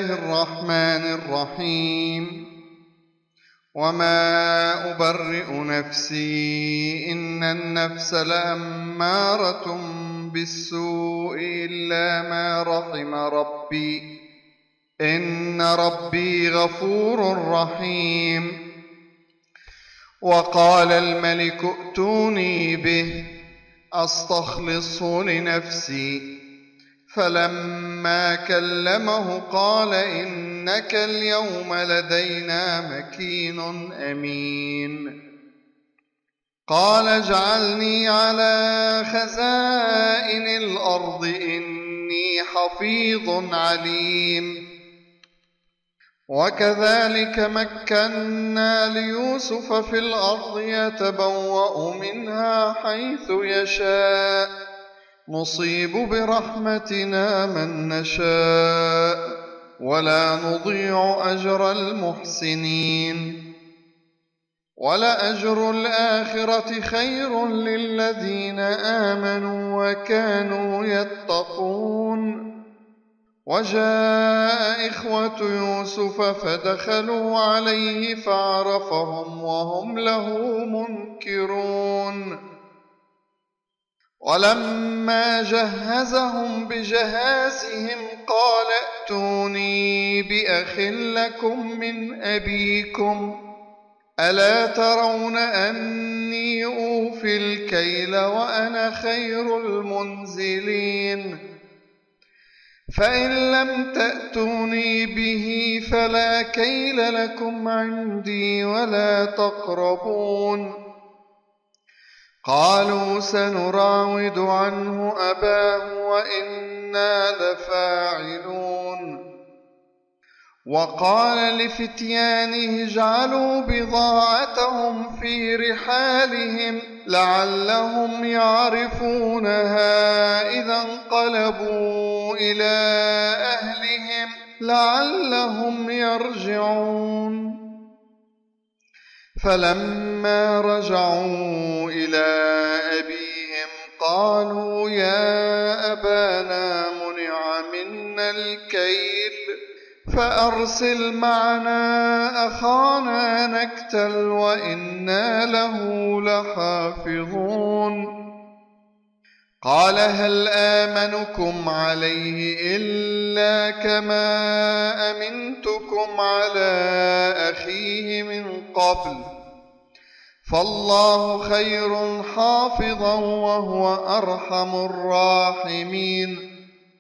الرحمن الرحيم وما أبرئ نفسي إن النفس لأمارة بالسوء إلا ما رحم ربي إن ربي غفور رحيم. وقال الملك ائتوني به أستخلصه لنفسي فلما كلمه قال إنك اليوم لدينا مكين أمين. قال اجعلني على خزائن الأرض إني حفيظ عليم. وكذلك مكنا ليوسف في الأرض يتبوأ منها حيث يشاء نصيب برحمتنا من نشاء ولا نضيع أجر المحسنين. ولأجر الآخرة خير للذين آمنوا وكانوا يتقون. وجاء إخوة يوسف فدخلوا عليه فعرفهم وهم له منكرون. ولما جهزهم بجهازهم قال ائتوني بأخ لكم من أبيكم ألا ترون أني أوفي الكيل وأنا خير المنزلين. فإن لم تأتوني به فلا كيل لكم عندي ولا تقربون. قالوا سنراود عنه أباه وإنا لفاعلون. وقال لفتيانه اجعلوا بضاعتهم في رحالهم لعلهم يعرفونها إذا انقلبوا إلى أهلهم لعلهم يرجعون. فلما رجعوا إلى أبيهم قالوا يا أبانا منع منا الكيل فأرسل معنا أخانا نكتل وإنا له لحافظون. قال هل آمنكم عليه إلا كما أمنتكم على أخيه من قبل فالله خير حافظا وهو أرحم الراحمين.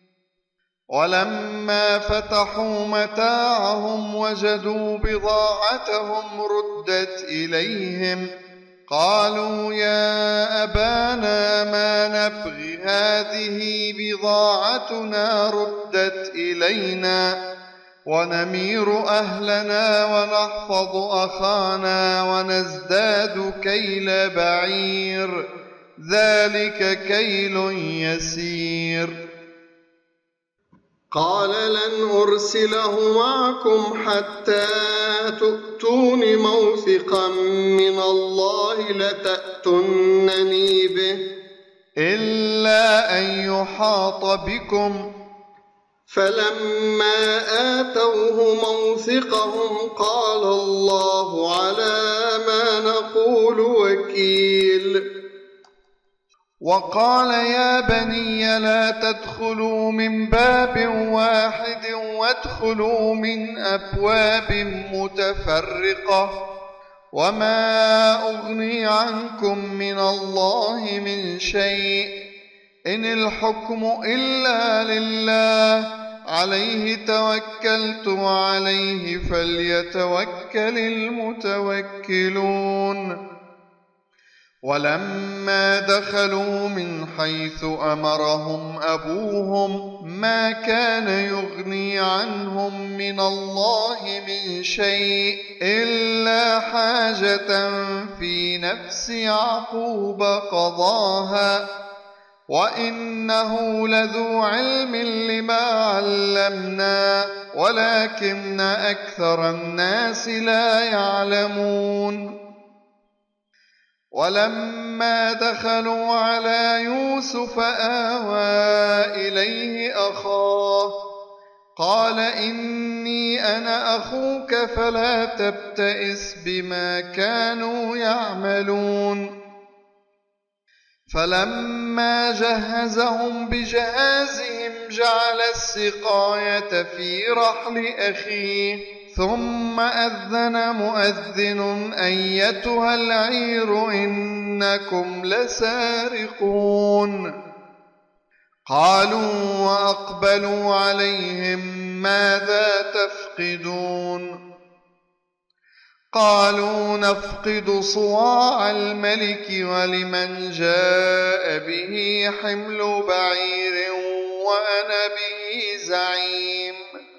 ولما فتحوا متاعهم وجدوا بضاعتهم ردت إليهم قالوا يا أبانا ما نبغي هذه بضاعتنا ردت إلينا ونمير أهلنا ونحفظ أخانا ونزداد كيل بعير ذلك كيل يسير. قال لن أرسله معكم حتى تؤتون موثقا من الله لتأتونني به إلا أن يحاط بكم. فلما آتوه موثقهم قال الله على ما نقول وكيل. وقال يا بني لا تدخلوا من باب واحد وادخلوا من أبواب متفرقة وما أغني عنكم من الله من شيء إن الحكم إلا لله عليه توكلت وعليه فليتوكل المتوكلون. ولما دخلوا من حيث أمرهم أبوهم ما كان يغني عنهم من الله من شيء إلا حاجة في نفس يعقوب قضاها وإنه لذو علم لما علمنا ولكن أكثر الناس لا يعلمون. ولما دخلوا على يوسف آوى إليه أخاه قال إني أنا أخوك فلا تبتئس بما كانوا يعملون. فلما جهزهم بجهازهم جعل السقاية في رحل أخيه ثم أذن مؤذن أيتها العير إنكم لسارقون. قالوا وأقبلوا عليهم ماذا تفقدون؟ قالوا نفقد صواع الملك ولمن جاء به حمل بعير وأنا به زعيم.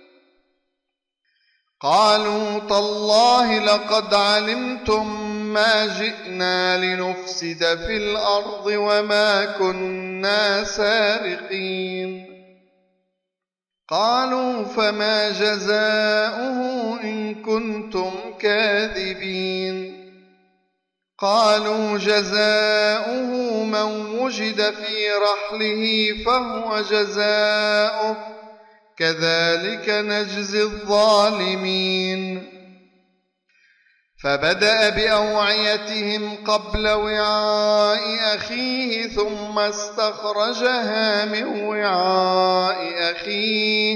قالوا تالله لقد علمتم ما جئنا لنفسد في الأرض وما كنا سارقين. قالوا فما جزاؤه إن كنتم كاذبين؟ قالوا جزاؤه من وجد في رحله فهو جزاؤه كذلك نجزي الظالمين. فبدأ بأوعيتهم قبل وعاء أخيه ثم استخرجها من وعاء أخيه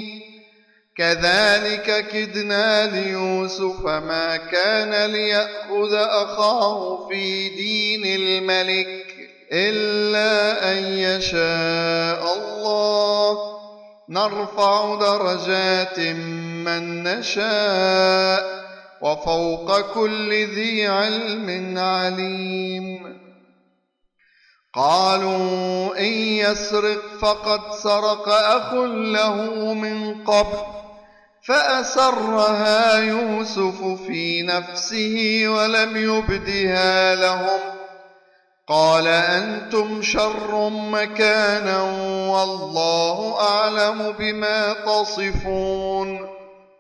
كذلك كدنا ليوسف ما كان ليأخذ أخاه في دين الملك إلا أن يشاء الله نرفع درجات من نشاء وفوق كل ذي علم عليم. قالوا إن يسرق فقد سرق أخ له من قبل فأسرها يوسف في نفسه ولم يبدها لهم قال أنتم شر مكانا والله أعلم بما تصفون.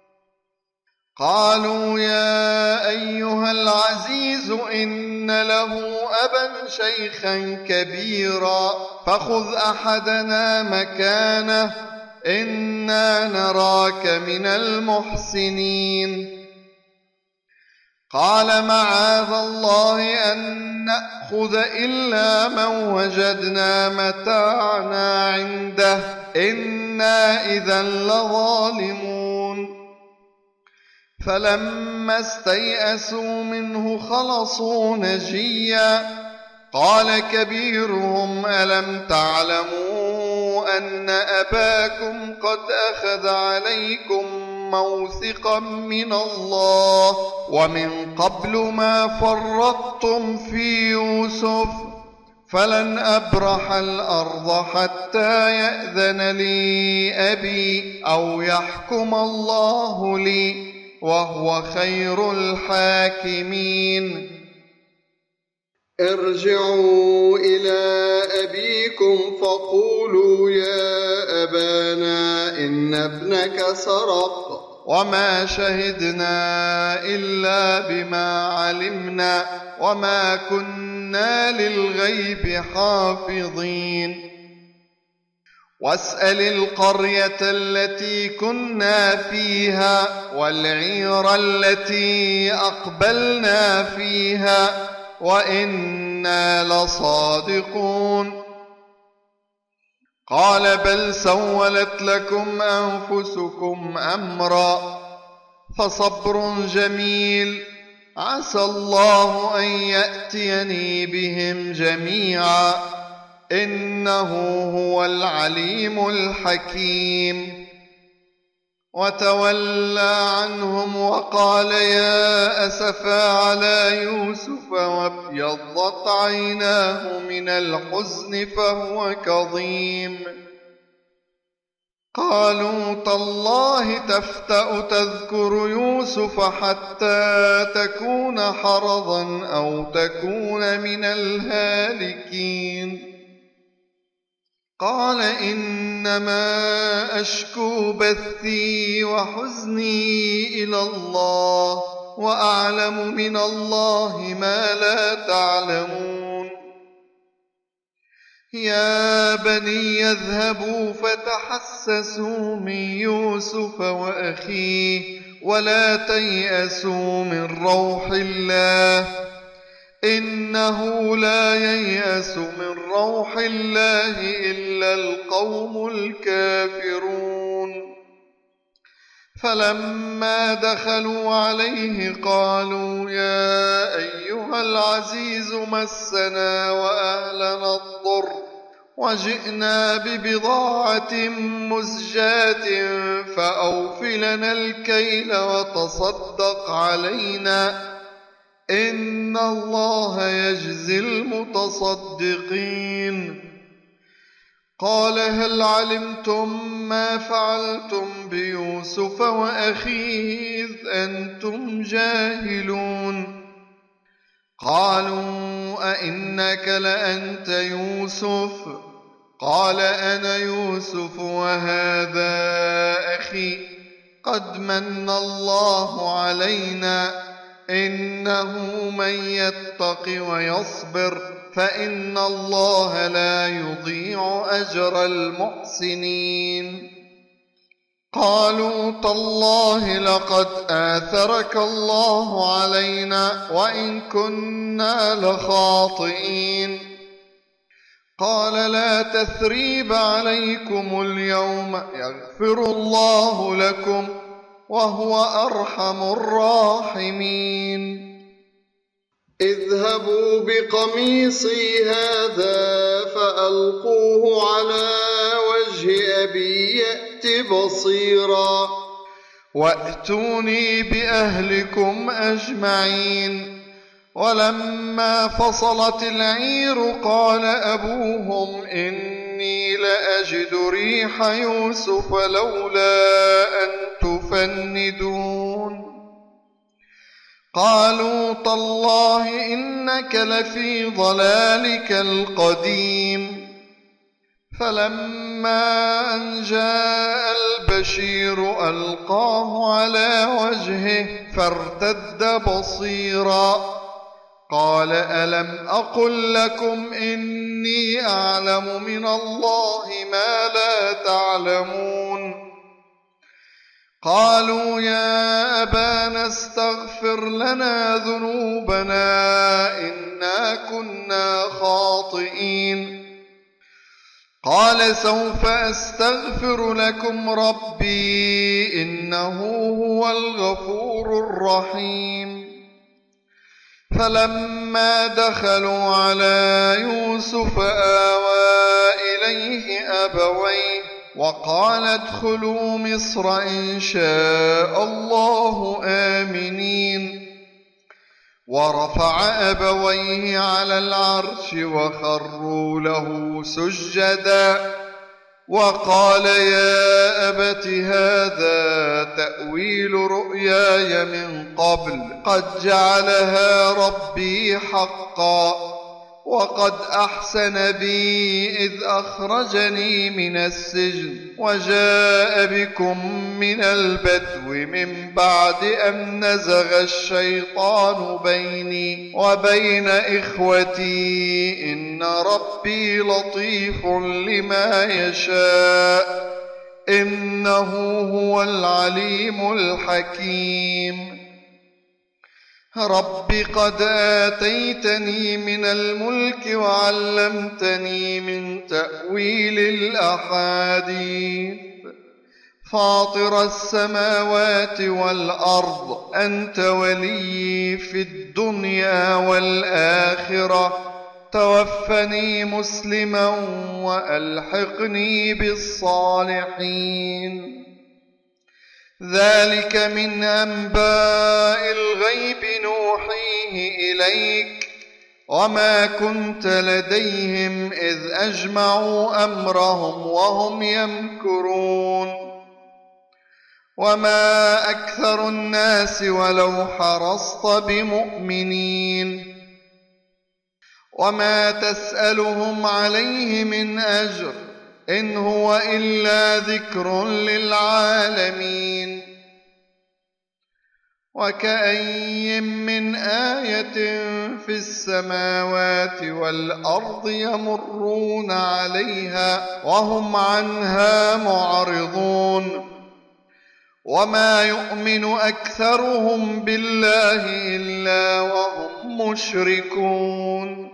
قالوا يا أيها العزيز إن له أبا شيخا كبيرا فخذ أحدنا مكانه إنا نراك من المحسنين. قال معاذ الله أن نأخذ إلا من وجدنا متاعنا عنده إنا إذا لظالمون. فلما استيئسوا منه خلصوا نجيا قال كبيرهم ألم تعلموا أن أباكم قد أخذ عليكم موثقا من الله ومن قبل ما فرطتم في يوسف فلن أبرح الأرض حتى يأذن لي أبي أو يحكم الله لي وهو خير الحاكمين. ارجعوا إلى أبيكم فقولوا يا أبانا إن ابنك سرق وما شهدنا إلا بما علمنا وما كنا للغيب حافظين. واسأل القرية التي كنا فيها والعير التي أقبلنا فيها وإنا لصادقون. قال بل سولت لكم أنفسكم أمرا فصبر جميل عسى الله أن يأتيني بهم جميعا إنه هو العليم الحكيم. وتولى عنهم وقال يا أسفا على يوسف وابيضت عيناه من الحزن فهو كظيم. قالوا تالله تفتأ تذكر يوسف حتى تكون حرضا أو تكون من الهالكين. قال إنما أشكو بثي وحزني إلى الله وأعلم من الله ما لا تعلمون. يا بني اذهبوا فتحسسوا من يوسف وأخيه ولا تيأسوا من روح الله إنه لا ييأس من روح الله إلا القوم الكافرون. فلما دخلوا عليه قالوا يا أيها العزيز مسنا وأهلنا الضر وجئنا ببضاعة مزجاة فأوف لنا الكيل وتصدق علينا إن الله يجزي المتصدقين. قال هل علمتم ما فعلتم بيوسف وأخيه إذ أنتم جاهلون؟ قالوا أئنك لأنت يوسف؟ قال أنا يوسف وهذا أخي قد من الله علينا إنه من يتق ويصبر فإن الله لا يضيع أجر المحسنين. قالوا تالله لقد آثرك الله علينا وإن كنا لخاطئين. قال لا تثريب عليكم اليوم يغفر الله لكم وهو أرحم الراحمين. اذهبوا بقميصي هذا فألقوه على وجه أبي يأت بصيرا وأتوني بأهلكم أجمعين. ولما فصلت العير قال أبوهم إني لأجد ريح يوسف لولا أن تفندون. قالوا تالله إنك لفي ضلالك القديم. فلما أن جاء البشير ألقاه على وجهه فارتد بصيرا قال ألم أقل لكم إني أعلم من الله ما لا تعلمون؟ قالوا يا أبانا استغفر لنا ذنوبنا إنا كنا خاطئين. قال سوف أستغفر لكم ربي إنه هو الغفور الرحيم. فلما دخلوا على يوسف آوى إليه أبويه وقال ادخلوا مصر إن شاء الله آمنين. ورفع أبويه على العرش وخروا له سجدا وقال يا أبت هذا تأويل رؤياي من قبل قد جعلها ربي حقا وقد أحسن بي إذ أخرجني من السجن وجاء بكم من البدو من بعد أن نزغ الشيطان بيني وبين إخوتي إن ربي لطيف لما يشاء إنه هو العليم الحكيم. رب قد آتيتني من الملك وعلمتني من تأويل الأحاديث فاطر السماوات والأرض أنت ولي في الدنيا والآخرة توفني مسلما وألحقني بالصالحين. ذلك من أنباء الغيب نوحيه إليك وما كنت لديهم إذ أجمعوا أمرهم وهم يمكرون. وما أكثر الناس ولو حرصت بمؤمنين وما تسألهم عليه من أجر إن هو إلا ذكر للعالمين. وكأين من آية في السماوات والأرض يمرون عليها وهم عنها معرضون وما يؤمن أكثرهم بالله إلا وهم مشركون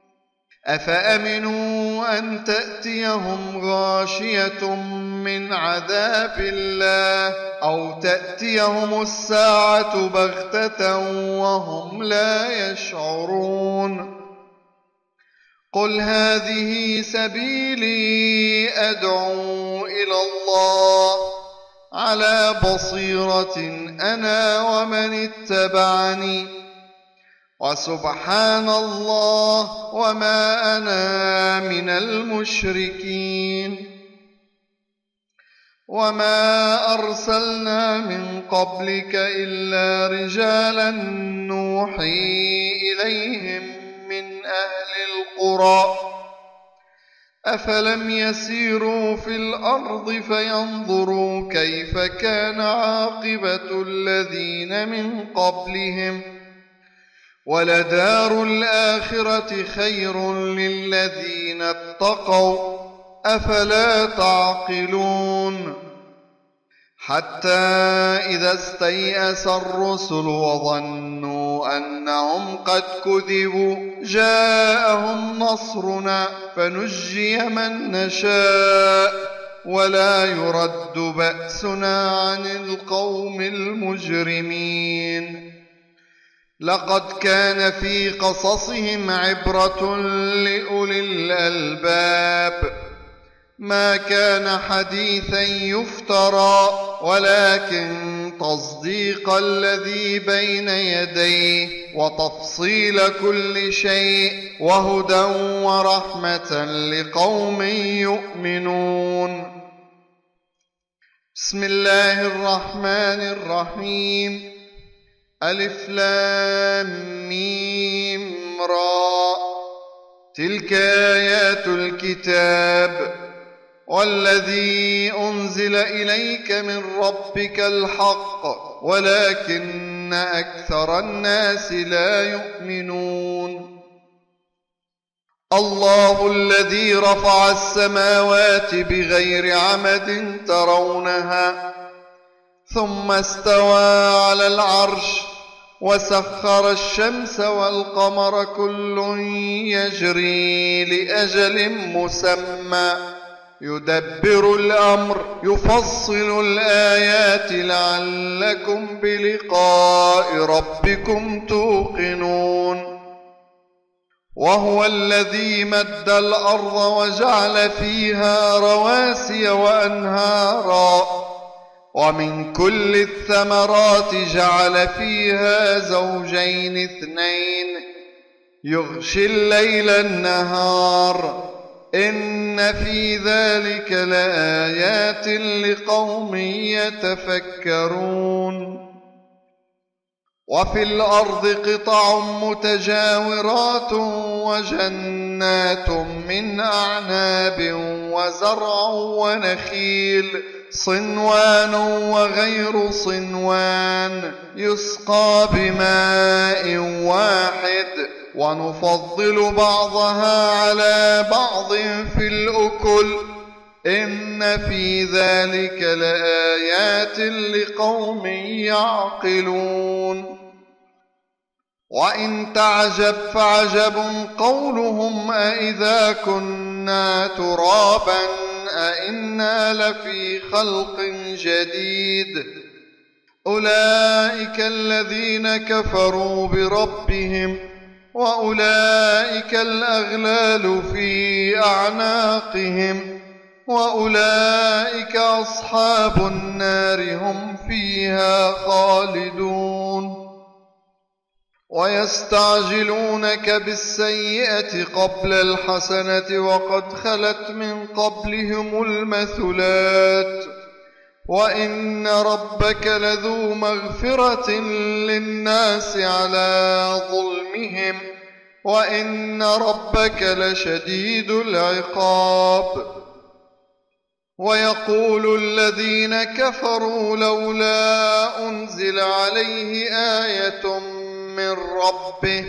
أفأمنوا أن تأتيهم غاشية من عذاب الله أو تأتيهم الساعة بغتة وهم لا يشعرون قل هذه سبيلي أدعو إلى الله على بصيرة أنا ومن اتبعني وسبحان الله وما أنا من المشركين وما أرسلنا من قبلك إلا رجالا نوحي إليهم من أهل القرى أفلم يسيروا في الأرض فينظروا كيف كان عاقبة الذين من قبلهم ولدار الآخرة خير للذين اتقوا أفلا تعقلون حتى إذا استيأس الرسل وظنوا أنهم قد كذبوا جاءهم نصرنا فنجي من نشاء ولا يرد بأسنا عن القوم المجرمين لقد كان في قصصهم عبرة لأولي الألباب ما كان حديثا يفترى ولكن تصديق الذي بين يديه وتفصيل كل شيء وهدى ورحمة لقوم يؤمنون بسم الله الرحمن الرحيم ألف لام ميم را تلك آيات الكتاب والذي أنزل إليك من ربك الحق ولكن أكثر الناس لا يؤمنون الله الذي رفع السماوات بغير عمد ترونها ثم استوى على العرش وسخر الشمس والقمر كل يجري لأجل مسمى يدبر الأمر يفصل الآيات لعلكم بلقاء ربكم توقنون وهو الذي مد الأرض وجعل فيها رواسي وأنهارا ومن كل الثمرات جعل فيها زوجين اثنين يغشي الليل النهار إن في ذلك لآيات لقوم يتفكرون وفي الأرض قطع متجاورات وجنات من أعناب وزرع ونخيل صنوان وغير صنوان يسقى بماء واحد ونفضل بعضها على بعض في الأكل إن في ذلك لآيات لقوم يعقلون وإن تعجب فعجب قولهم أإذا كنا ترابا أإنا لفي خلق جديد أولئك الذين كفروا بربهم وأولئك الأغلال في أعناقهم وأولئك أصحاب النار هم فيها خالدون ويستعجلونك بالسيئة قبل الحسنة وقد خلت من قبلهم المثلات وإن ربك لذو مغفرة للناس على ظلمهم وإن ربك لشديد العقاب ويقول الذين كفروا لولا أنزل عليه آية من ربه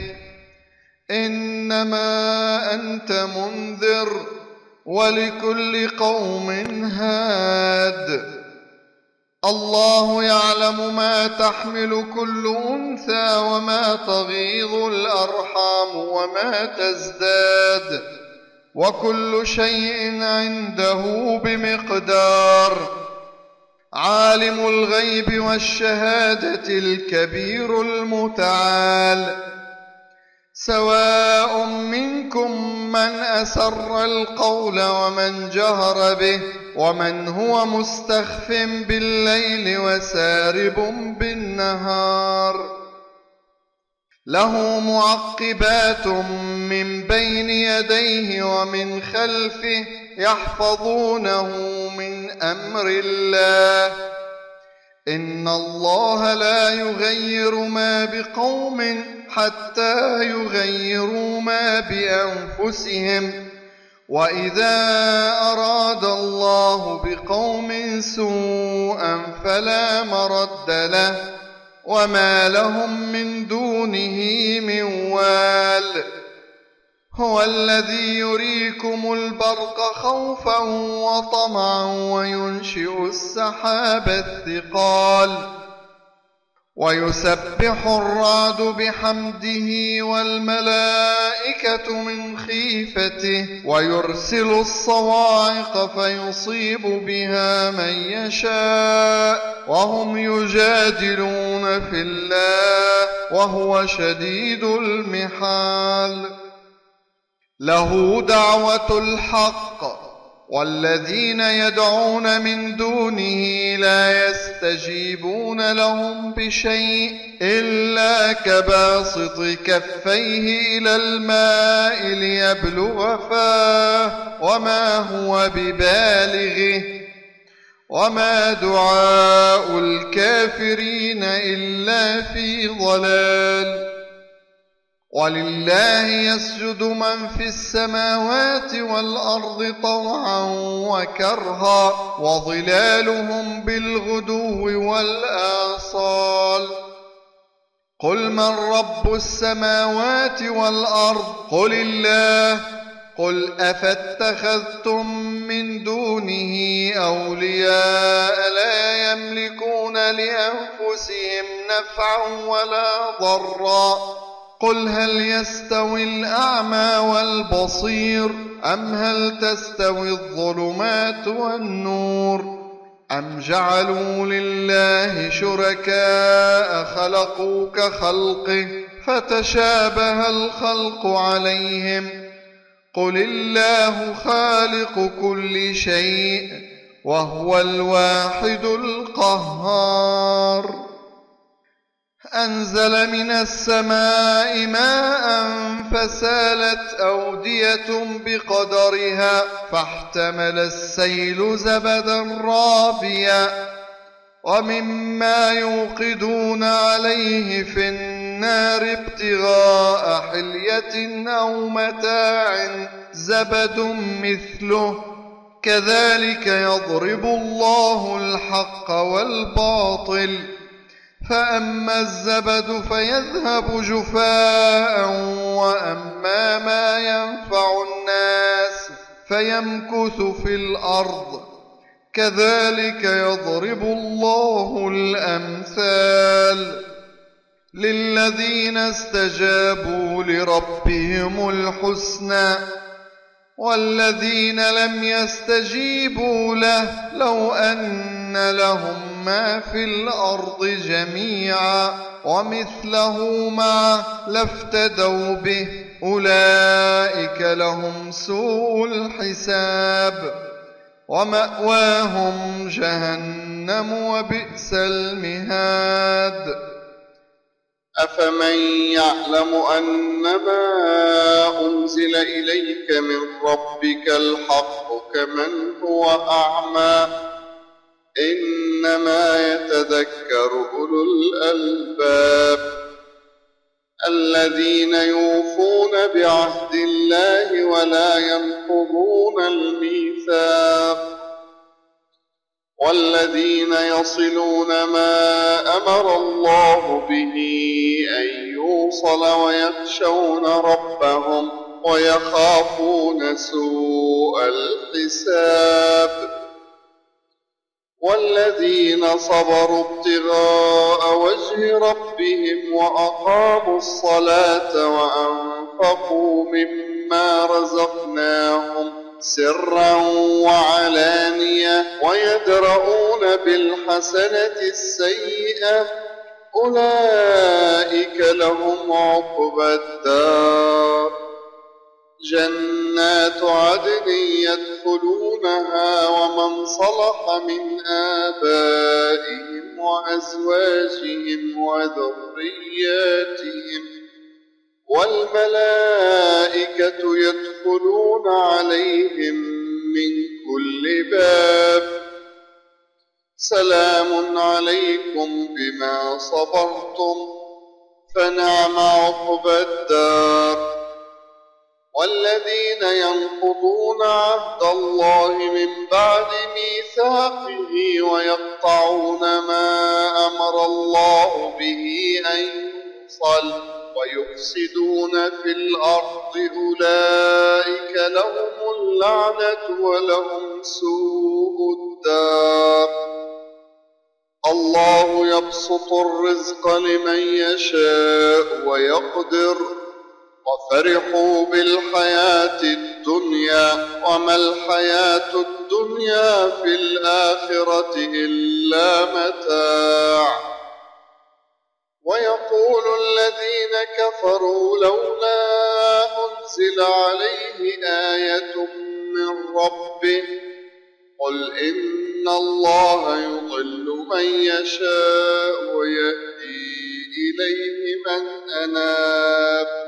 إنما أنت منذر ولكل قوم هاد. الله يعلم ما تحمل كل أنثى وما تغيض الأرحام وما تزداد وكل شيء عنده بمقدار. عالم الغيب والشهادة الكبير المتعال. سواء منكم من أسر القول ومن جهر به ومن هو مستخف بالليل وسارب بالنهار. له معقبات من بين يديه ومن خلفه يحفظونه من أمر الله. إن الله لا يغير ما بقوم حتى يغيروا ما بأنفسهم. وإذا أراد الله بقوم سوءا فلا مرد له وما لهم من دونه من وال. هو الذي يريكم البرق خوفا وطمعا وينشئ السحاب الثقال. ويسبح الرعد بحمده والملائكة من خيفته ويرسل الصواعق فيصيب بها من يشاء وهم يجادلون في الله وهو شديد المحال. له دعوة الحق والذين يدعون من دونه لا يستجيبون لهم بشيء إلا كباسط كفيه إلى الماء ليبلغ فاه وما هو ببالغه وما دعاء الكافرين إلا في ضلال. ولله يسجد من في السماوات والأرض طوعا وكرها وظلالهم بالغدو والآصال. قل من رب السماوات والأرض قل الله. قل أفاتخذتم من دونه أولياء لا يملكون لأنفسهم نفعا ولا ضرا. قل هل يستوي الأعمى والبصير أم هل تستوي الظلمات والنور أم جعلوا لله شركاء خلقوا كخلقه فتشابه الخلق عليهم. قل الله خالق كل شيء وهو الواحد القهار. أنزل من السماء ماء فسالت أودية بقدرها فاحتمل السيل زبدا رابيا ومما يوقدون عليه في النار ابتغاء حلية أو متاع زبد مثله كذلك يضرب الله الحق والباطل. فأما الزبد فيذهب جفاء وأما ما ينفع الناس فيمكث في الأرض كذلك يضرب الله الأمثال. للذين استجابوا لربهم الحسنى والذين لم يستجيبوا له لو أن لهم ما في الأرض جميعا ومثله معه لافتدوا به أولئك لهم سوء الحساب ومأواهم جهنم وبئس المهاد. أفمن يعلم أنما أنزل إليك من ربك الحق كمن هو أعمى إنما يتذكر أولو الألباب الذين يوفون بعهد الله ولا ينقضون الميثاق والذين يصلون ما أمر الله به أن يوصل ويخشون ربهم ويخافون سوء الحساب والذين صبروا ابتغاء وجه ربهم وأقاموا الصلاة وأنفقوا مما رزقناهم سرا وعلانية ويدرؤون بالحسنة السيئة أولئك لهم عقبى الدار جنات عدن يدخلونها ومن صلح من آبائهم وأزواجهم وذرياتهم والملائكة يدخلون عليهم من كل باب سلام عليكم بما صبرتم فنعم عقبى الدار والذين ينقضون عهد الله من بعد ميثاقه ويقطعون ما أمر الله به أن يوصل ويفسدون في الأرض أولئك لهم اللعنة ولهم سوء الدار الله يبسط الرزق لمن يشاء ويقدر وفرحوا بالحياة الدنيا وما الحياة الدنيا في الآخرة إلا متاع ويقول الذين كفروا لولا أنزل عليه آية من ربه قل إن الله يضل من يشاء ويهدي إليه من أناب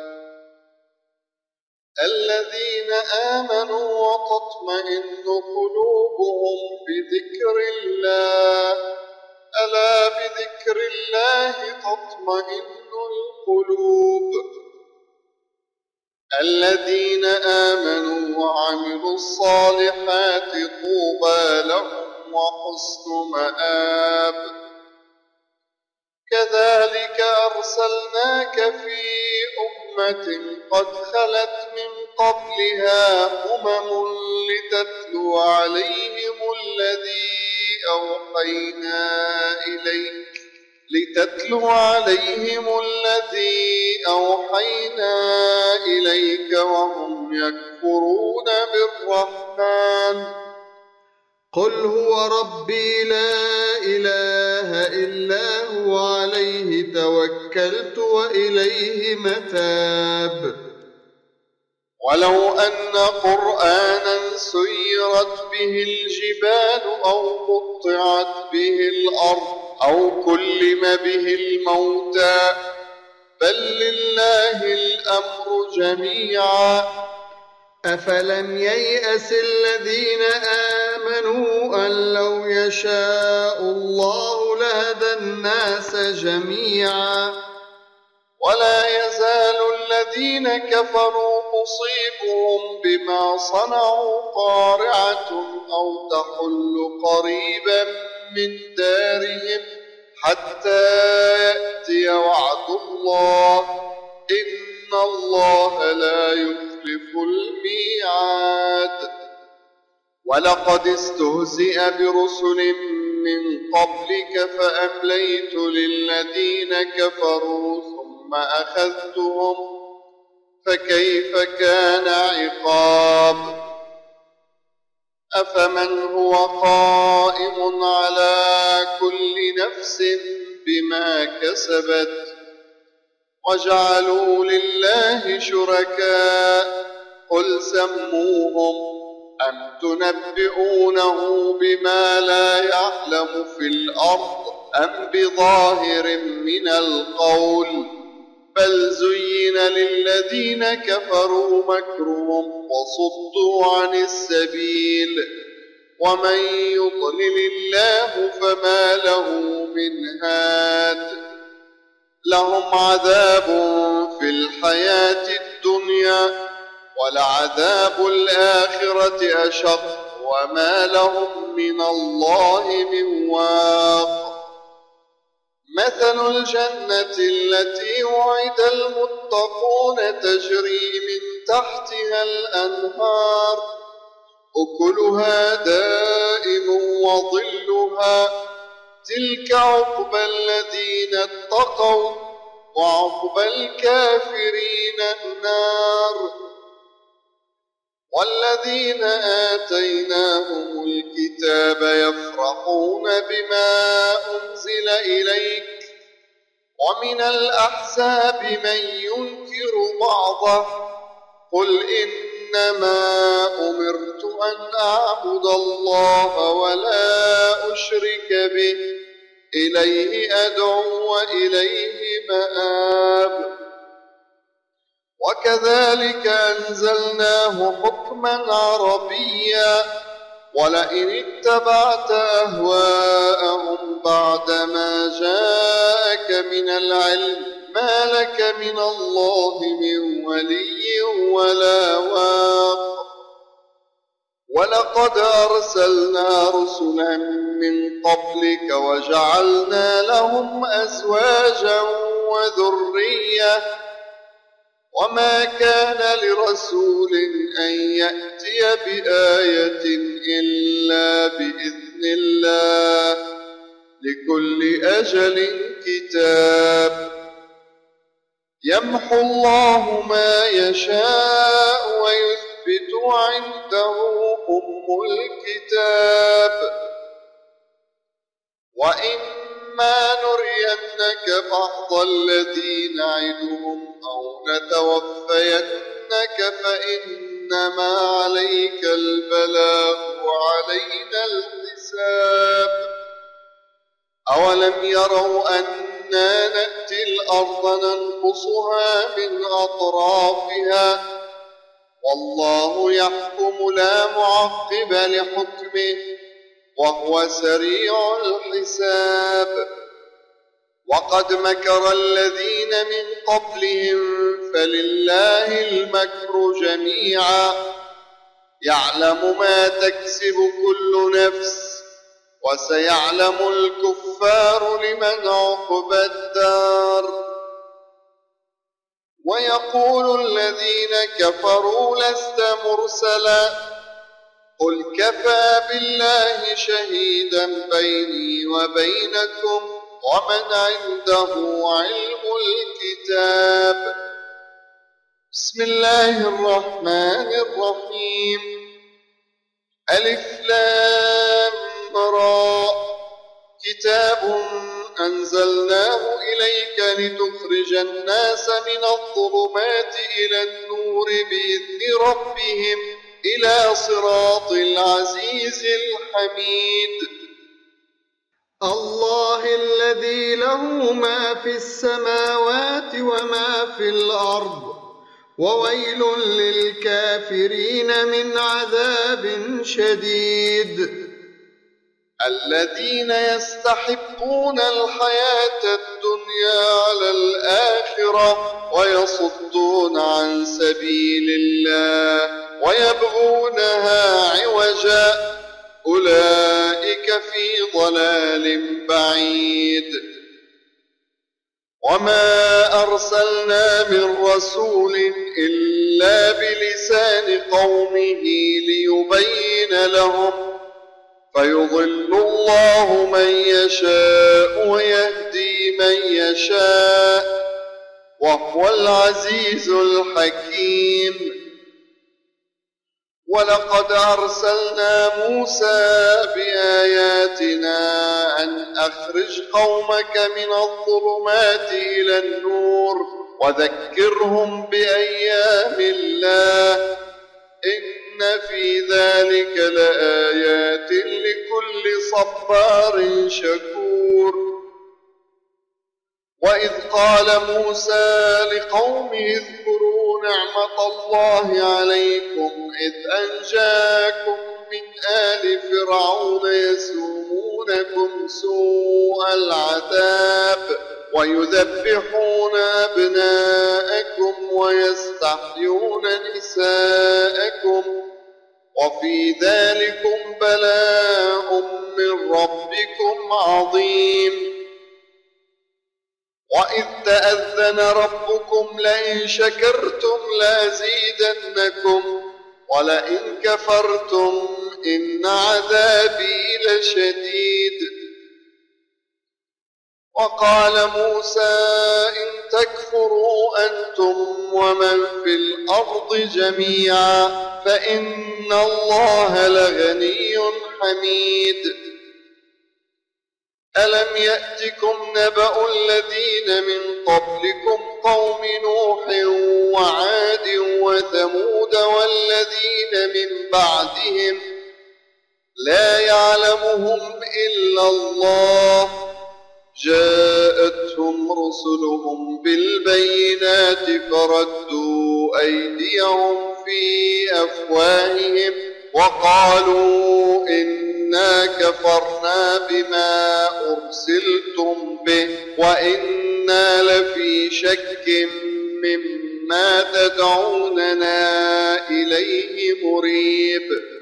الذين آمنوا وتطمئن قلوبهم بذكر الله ألا بذكر الله تطمئن القلوب الذين آمنوا وعملوا الصالحات طوبى لهم وحسن مآب كذلك أرسلناك في أمة قد خلت من قبلها لتتلو عليهم الذي أوحينا إليك وهم يكفرون بالرحمن قل هو ربي لا إله إلا هو عليه توكلت وإليه متاب ولو أن قرآنا سيرت به الجبال أو قطعت به الأرض أو كلم به الموتى بل لله الأمر جميعا أفلم ييأس الذين آمنوا أن لو يشاء الله لهدى الناس جميعا ولا يزال الذين كفروا تصيبهم بما صنعوا قارعة أو تحل قريبا من دارهم حتى يأتي وعد الله إن الله لا يخلف الميعاد ولقد استهزئ برسل من قبلك فأمليت للذين كفروا ثم أخذتهم فكيف كان عقاب أفمن هو قائم على كل نفس بما كسبت وجعلوا لله شركاء قل سموهم أم تنبئونه بما لا يعلم في الأرض أم بظاهر من القول بل زين للذين كفروا مكرهم وصدوا عن السبيل ومن يضلل الله فما له من هاد لهم عذاب في الحياة الدنيا ولعذاب الآخرة أشق وما لهم من الله من واق. مثل الجنة التي وعد المتقون تجري من تحتها الأنهار أكلها دائم وظلها تلك عقبى الذين اتقوا وعقبى الكافرين النار. والذين آتيناهم الكتاب يفرحون بما أنزل إليك ومن الأحزاب من ينكر بعضه قل إنما أمرت أن أعبد الله ولا أشرك به إليه أدعو وإليه مآب. وكذلك أنزلناه حكما عربيا ولئن اتبعت أهواءهم بعدما جاءك من العلم ما لك من الله من ولي ولا واق. ولقد أرسلنا رسلا من قبلك وجعلنا لهم أزواجا وذرية وما كان لرسول أن يأتي بآية إلا بإذن الله لكل أجل كتاب. يمحو الله ما يشاء ويثبت عنده أم الكتاب. وإما نرينك بعض الذي نعدهم أو نتوفينك فإنما عليك البلاغ وعلينا الحساب. أولم يروا أنا نأتي الأرض ننقصها من أطرافها والله يحكم لا معقب لحكمه وهو سريع الحساب. وقد مكر الذين من قبلهم فلله المكر جميعا يعلم ما تكسب كل نفس وسيعلم الكفار لمن عقبى الدار. ويقول الذين كفروا لست مرسلا قل كفى بالله شهيدا بيني وبينكم ومن عنده علم الكتاب. بسم الله الرحمن الرحيم. ألف لام را كتاب أنزلناه إليك لتخرج الناس من الظلمات إلى النور بإذن ربهم إلى صراط العزيز الحميد. الله الذي له ما في السماوات وما في الأرض وويل للكافرين من عذاب شديد. الذين يستحبون الحياة الدنيا على الآخرة ويصدون عن سبيل الله ويبغونها عوجا أولئك في ضلال بعيد. وما أرسلنا من رسول إلا بلسان قومه ليبين لهم فيضل الله من يشاء ويهدي من يشاء وهو العزيز الحكيم. ولقد أرسلنا موسى بآياتنا أن أخرج قومك من الظلمات إلى النور وذكرهم بأيام الله إن في ذلك لآيات لكل صبار شكور. وإذ قال موسى لقومه اذكروا نعمة الله عليكم إذ أنجاكم من آل فرعون يسومونكم سوء العذاب ويذبحون أبناءكم ويستحيون نساءكم وفي ذلكم بلاء من ربكم عظيم. وإذ تأذن ربكم لئن شكرتم لأزيدنكم ولئن كفرتم إن عذابي لشديد. وقال موسى إن تكفروا أنتم ومن في الأرض جميعا فإن الله لغني حميد. ألم يأتكم نبأ الذين من قبلكم قوم نوح وعاد وثمود والذين من بعدهم لا يعلمهم إلا الله جاءتهم رسلهم بالبينات فردوا أيديهم في أفواههم وقالوا إنا كفرنا بما أرسلتم به وإنا لفي شك مما تدعوننا إليه مريب.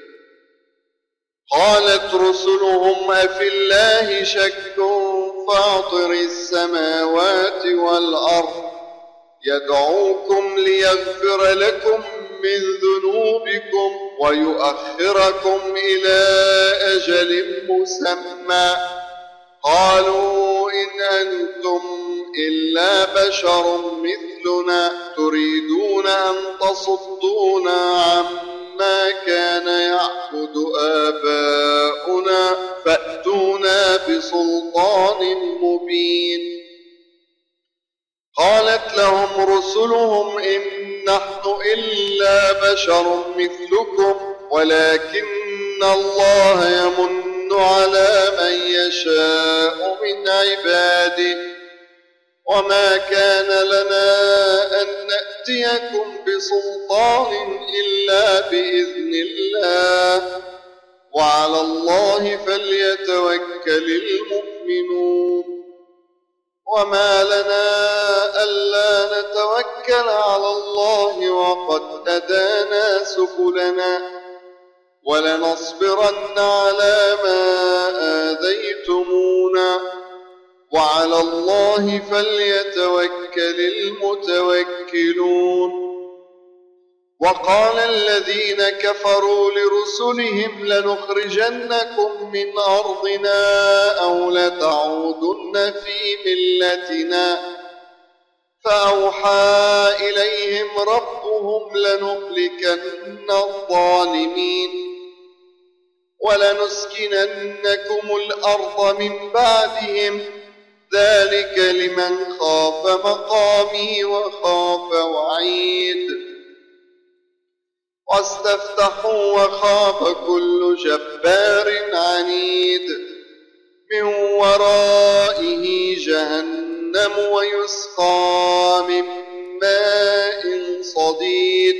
قالت رسلهم أفي الله شك فاطر السماوات والأرض يدعوكم ليغفر لكم من ذنوبكم ويؤخركم إلى أجل مسمى قالوا إن أنتم إلا بشر مثلنا تريدون أن تصدونا عما كان يعبد آباؤنا فأتونا بسلطان مبين. قالت لهم رسلهم إن نحن إلا بشر مثلكم ولكن الله يمن على من يشاء من عباده وما كان لنا أن نأتيكم بسلطان إلا بإذن الله وعلى الله فليتوكل المؤمنون. وما لنا ألا نتوكل على الله وقد هدانا سبلنا ولنصبرن على ما آذيتمونا وعلى الله فليتوكل المتوكلون. وقال الذين كفروا لرسلهم لنخرجنكم من أرضنا أو لتعودن في ملتنا فأوحى إليهم ربهم لنهلكن الظالمين ولنسكننكم الأرض من بعدهم ذلك لمن خاف مقامي وخاف وعيد. واستفتحوا وخاب كل جبار عنيد من ورائه جهنم ويسقى من ماء صديد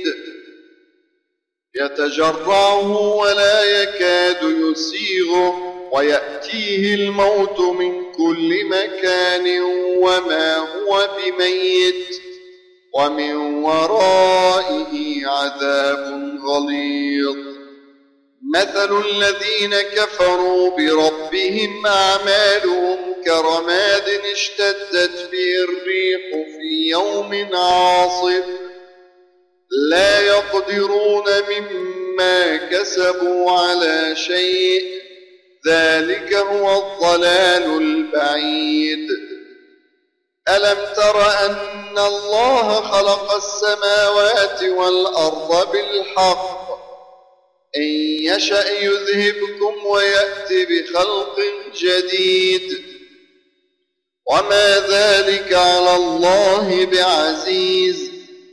يتجرعه ولا يكاد يسيغه ويأتيه الموت من كل مكان وما هو بميت ومن ورائه عذاب غليظ. مثل الذين كفروا بربهم أعمالهم كرماد اشتدت به الريح في يوم عاصف لا يقدرون مما كسبوا على شيء ذلك هو الضلال البعيد. ألم تر أن الله خلق السماوات والأرض بالحق إن يشأ يذهبكم ويأتي بخلق جديد وما ذلك على الله بعزيز.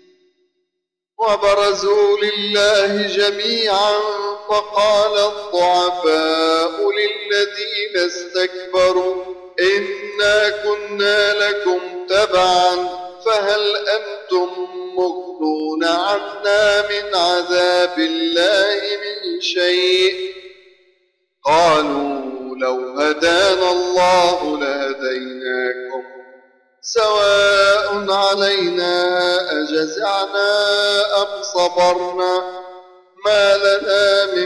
وبرزوا لله جميعا فقال الضعفاء للذين استكبروا إنا كنا لكم تبعا فهل أنتم مغنون عنا من عذاب الله من شيء قالوا لو هدانا الله لهديناكم سواء علينا أجزعنا أم صبرنا ما لنا من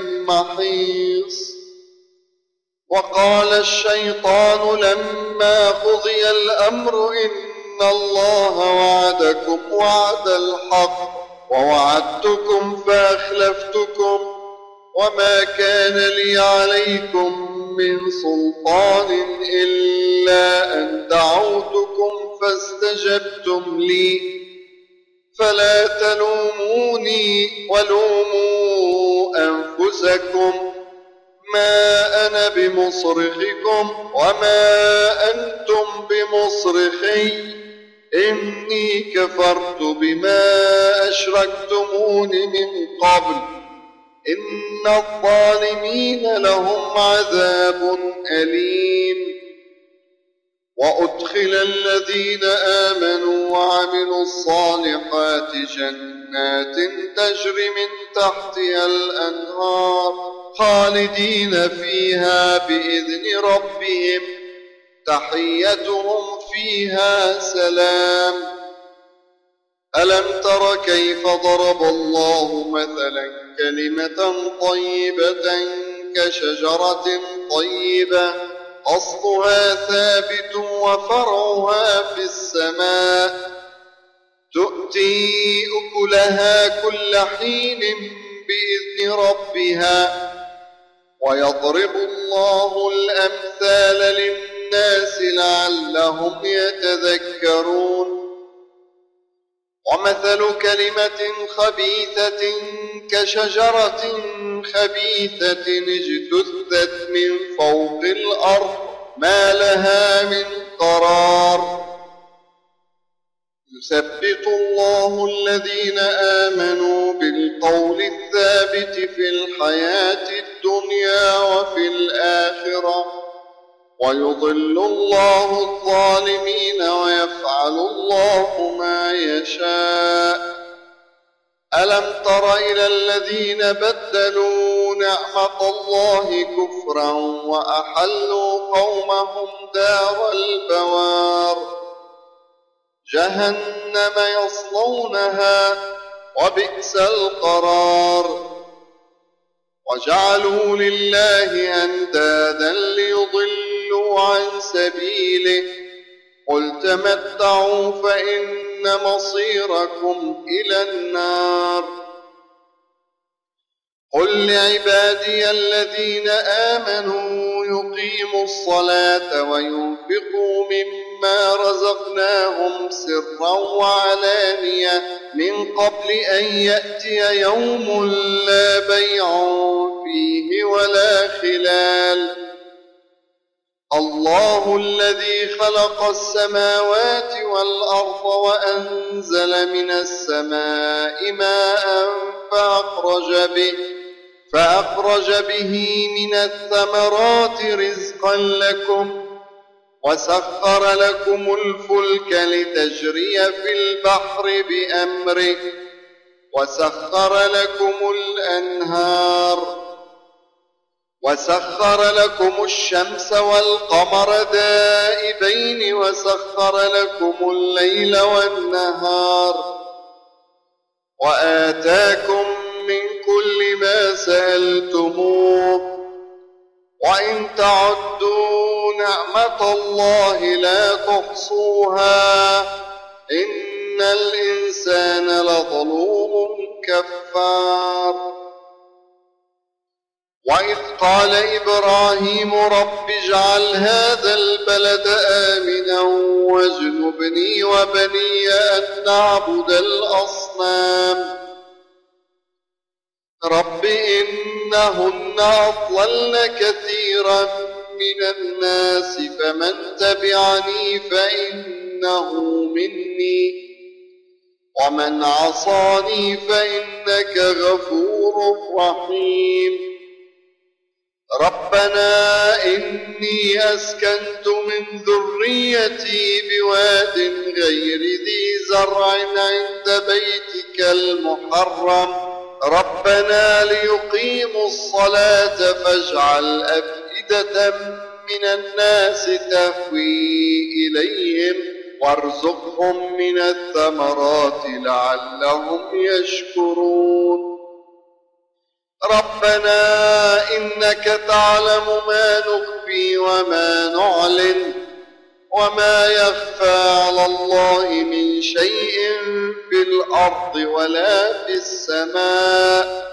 وقال الشيطان لما قضي الأمر إن الله وعدكم وعد الحق ووعدتكم فأخلفتكم وما كان لي عليكم من سلطان إلا أن دعوتكم فاستجبتم لي فلا تلوموني ولوموا أنفسكم ما أنا بمصرخكم وما أنتم بمصرخي إني كفرت بما أشركتمون من قبل إن الظالمين لهم عذاب أليم. وأدخل الذين آمنوا وعملوا الصالحات جنات تجري من تحتها الأنهار خالدين فيها بإذن ربهم تحيتهم فيها سلام. ألم تر كيف ضرب الله مثلا كلمة طيبة كشجرة طيبة أصلها ثابت وفرعها في السماء تؤتي أكلها كل حين بإذن ربها ويضرب الله الأمثال للناس لعلهم يتذكرون. ومثل كلمة خبيثة كشجرة خبيثة اجتثت من فوق الأرض ما لها من قرار. يثبت الله الذين آمنوا بالقول الثابت في الحياة الدنيا وفي الآخرة ويضل الله الظالمين ويفعل الله ما يشاء. ألم تر إلى الذين بدلوا نعمة الله كفرا وأحلوا قومهم دار البوار جهنم يصلونها وبئس القرار. وجعلوا لله أندادا ليضلوا عن سبيله قل تمتعوا فإن مصيركم إلى النار. قل لعبادي الذين آمنوا يقيموا الصلاة وينفقوا مما رزقناهم سرا وعلانية من قبل أن يأتي يوم لا بيع فيه ولا خلال. الله الذي خلق السماوات والأرض وأنزل من السماء ماء فأخرج به من الثمرات رزقا لكم وسخر لكم الفلك لتجري في البحر بأمره وسخر لكم الأنهار وسخر لكم الشمس والقمر دائبين وسخر لكم الليل والنهار وآتاكم من كل ما سألتموه وإن تعدوا نعمة الله لا تحصوها إن الإنسان لظلوم كفار. وإذ قال إبراهيم رب اجعل هذا البلد آمنا واجنبني وبني أن نعبد الأصنام رب إنهن أضللن كثيرا من الناس فمن تبعني فإنه مني ومن عصاني فإنك غفور رحيم. ربنا إني أسكنت من ذريتي بواد غير ذي زرع عند بيتك المحرم ربنا ليقيموا الصلاة فاجعل أفئدة من الناس تهوي إليهم وارزقهم من الثمرات لعلهم يشكرون. ربنا إنك تعلم ما نخفي وما نعلن وما يخفى على الله من شيء في الأرض ولا في السماء.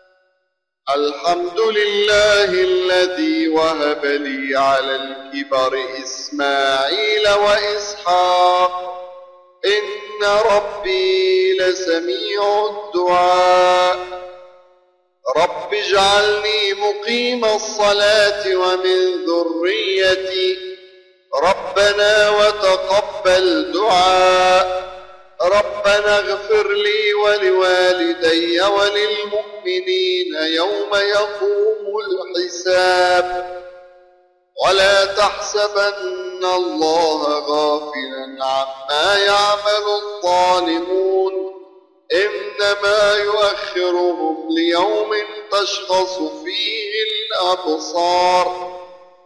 الحمد لله الذي وهب لي على الكبر إسماعيل وإسحاق إن ربي لسميع الدعاء. رب اجعلني مقيم الصلاة ومن ذريتي ربنا وتقبل دعاء. ربنا اغفر لي ولوالدي وللمؤمنين يوم يقوم الحساب. ولا تحسبن الله غافلا عما يعمل الظالمون إنما يؤخرهم ليوم تشخص فيه الأبصار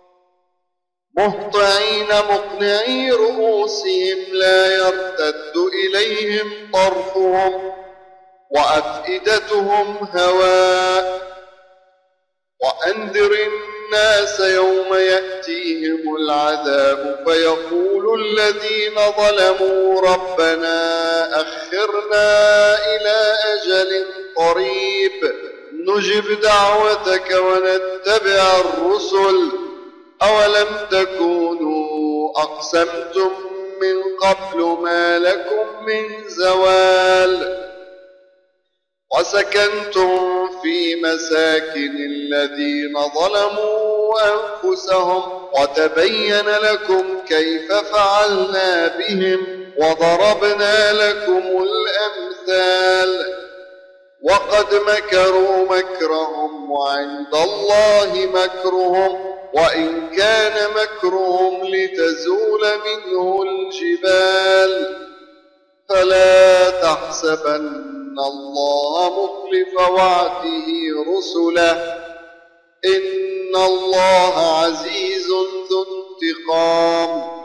مهطعين مقنعي رؤوسهم لا يرتد إليهم طرفهم وأفئدتهم هواء. وأنذر الناس يوم يأتيهم العذاب فيقول الذين ظلموا ربنا أخرنا إلى أجل قريب نجب دعوتك ونتبع الرسل أولم تكونوا أقسمتم من قبل ما لكم من زوال. وسكنتم في مساكن الذين ظلموا أنفسهم وتبين لكم كيف فعلنا بهم وضربنا لكم الأمثال. وقد مكروا مكرهم وعند الله مكرهم وإن كان مكرهم لتزول منه الجبال. فلا تحسبن الله مخلف وعده رسله إن الله عزيز ذو انتقام.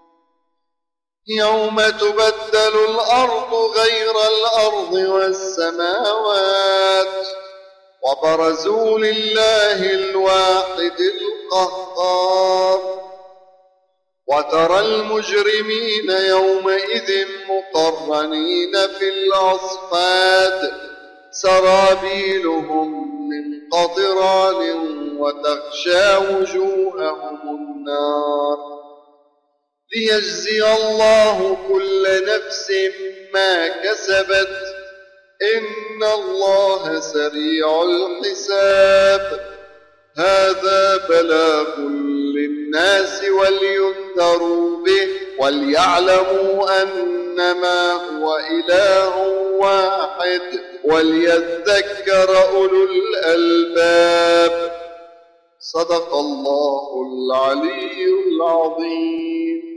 يوم تبدل الأرض غير الأرض والسماوات وبرزوا لله الواحد القهار. وترى المجرمين يومئذ مقرنين في الأصفاد سرابيلهم من قطران وتغشى وجوههم النار ليجزي الله كل نفس ما كسبت إن الله سريع الحساب. هذا بلاغ للناس ولينذروا به وليعلموا أنما هو إله واحد وليذكر أولو الألباب. صدق الله العلي العظيم.